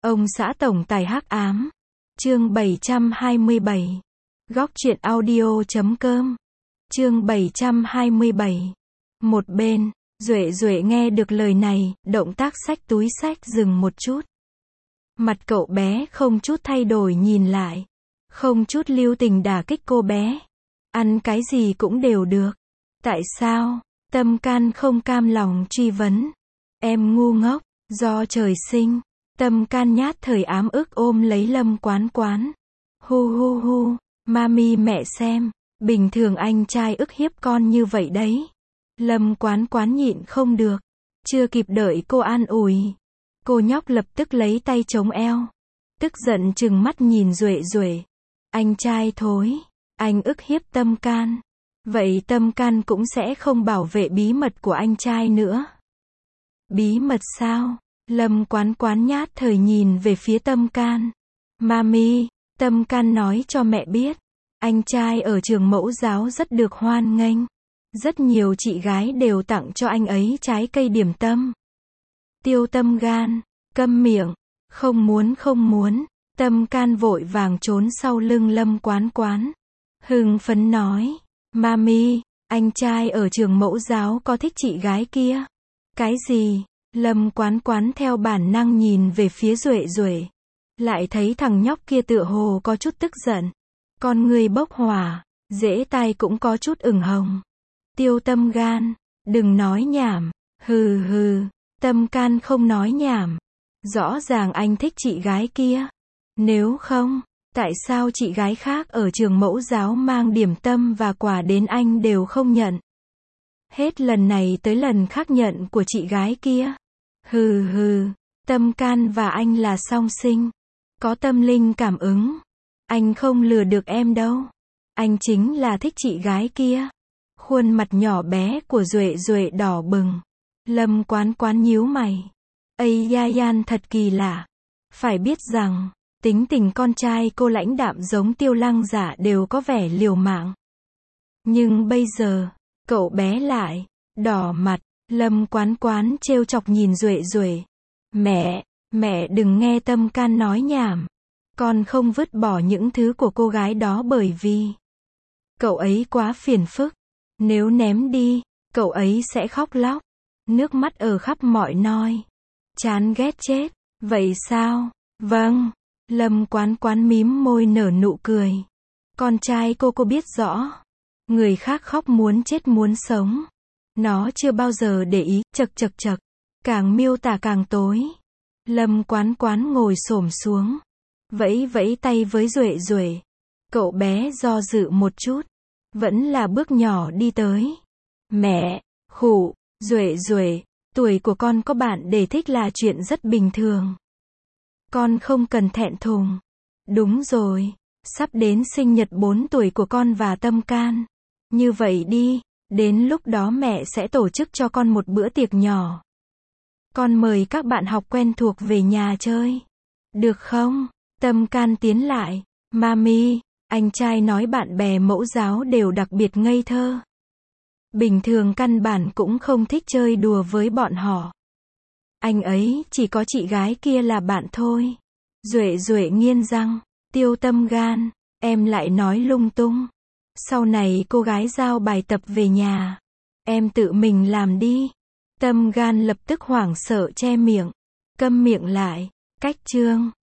Ông xã tổng tài hắc ám. Chương 727. Góc truyện audio.com. Chương 727. Một bên, Duệ Duệ nghe được lời này, động tác xách túi xách dừng một chút. Mặt cậu bé không chút thay đổi nhìn lại, không chút lưu tình đả kích cô bé. Ăn cái gì cũng đều được. Tại sao? Tâm Can không cam lòng truy vấn. Em ngu ngốc, do trời sinh. Tâm Can nhát thời ám ức ôm lấy Lâm Quán Quán. Hu hu hu, mami mẹ xem, bình thường anh trai ức hiếp con như vậy đấy. Lâm Quán Quán nhịn không được, chưa kịp đợi cô an ủi, cô nhóc lập tức lấy tay chống eo, tức giận trừng mắt nhìn Duệ Duệ. Anh trai thối, anh ức hiếp Tâm Can, vậy Tâm Can cũng sẽ không bảo vệ bí mật của anh trai nữa. Bí mật sao? Lâm Quán Quán nhát thời nhìn về phía Tâm Can. Mami, Tâm Can nói cho mẹ biết, anh trai ở trường mẫu giáo rất được hoan nghênh. Rất nhiều chị gái đều tặng cho anh ấy trái cây điểm tâm. Tiêu Tâm Gan, câm miệng, không muốn, Tâm Can vội vàng trốn sau lưng Lâm Quán Quán. Hưng phấn nói, Mami, anh trai ở trường mẫu giáo có thích chị gái kia. Cái gì? Lâm Quán Quán theo bản năng nhìn về phía Duệ Duệ. Lại thấy thằng nhóc kia tựa hồ có chút tức giận. Con người bốc hỏa, dễ tai cũng có chút ửng hồng. Tiêu Tâm Gan, đừng nói nhảm. Hừ hừ, Tâm Can không nói nhảm. Rõ ràng anh thích chị gái kia. Nếu không, tại sao chị gái khác ở trường mẫu giáo mang điểm tâm và quà đến anh đều không nhận? Hết lần này tới lần khác nhận của chị gái kia. Hừ hừ, Tâm Can và anh là song sinh. Có tâm linh cảm ứng. Anh không lừa được em đâu. Anh chính là thích chị gái kia. Khuôn mặt nhỏ bé của Duệ Duệ đỏ bừng. Lâm Quán Quán nhíu mày. Ây da yan thật kỳ lạ. Phải biết rằng, tính tình con trai cô lãnh đạm giống Tiêu Lăng Giả đều có vẻ liều mạng. Nhưng bây giờ, cậu bé lại đỏ mặt. Lâm Quán Quán trêu chọc nhìn Duệ Duệ. Mẹ đừng nghe Tâm Can nói nhảm. Con không vứt bỏ những thứ của cô gái đó bởi vì cậu ấy quá phiền phức. Nếu ném đi, cậu ấy sẽ khóc lóc. Nước mắt ở khắp mọi nơi. Chán ghét chết. Vậy sao? Vâng. Lâm Quán Quán mím môi nở nụ cười. Con trai cô biết rõ. Người khác khóc muốn chết muốn sống. Nó chưa bao giờ để ý, chật. Càng miêu tả càng tối. Lâm Quán Quán ngồi xổm xuống. Vẫy tay với Duệ Duệ. Cậu bé do dự một chút. Vẫn là bước nhỏ đi tới. Mẹ, khụ, Duệ, tuổi của con có bạn để thích là chuyện rất bình thường. Con không cần thẹn thùng. Đúng rồi, sắp đến sinh nhật 4 tuổi của con và Tâm Can. Như vậy đi, đến lúc đó mẹ sẽ tổ chức cho con một bữa tiệc nhỏ. Con mời các bạn học quen thuộc về nhà chơi. Được không? Tâm Can tiến lại. Mami, anh trai nói bạn bè mẫu giáo đều đặc biệt ngây thơ. Bình thường căn bản cũng không thích chơi đùa với bọn họ. Anh ấy chỉ có chị gái kia là bạn thôi. Duệ nghiến răng. Tiêu Tâm Gan, em lại nói lung tung. Sau này cô gái giao bài tập về nhà, em tự mình làm đi. Tâm Gan lập tức hoảng sợ che miệng. Câm miệng lại. Cách chương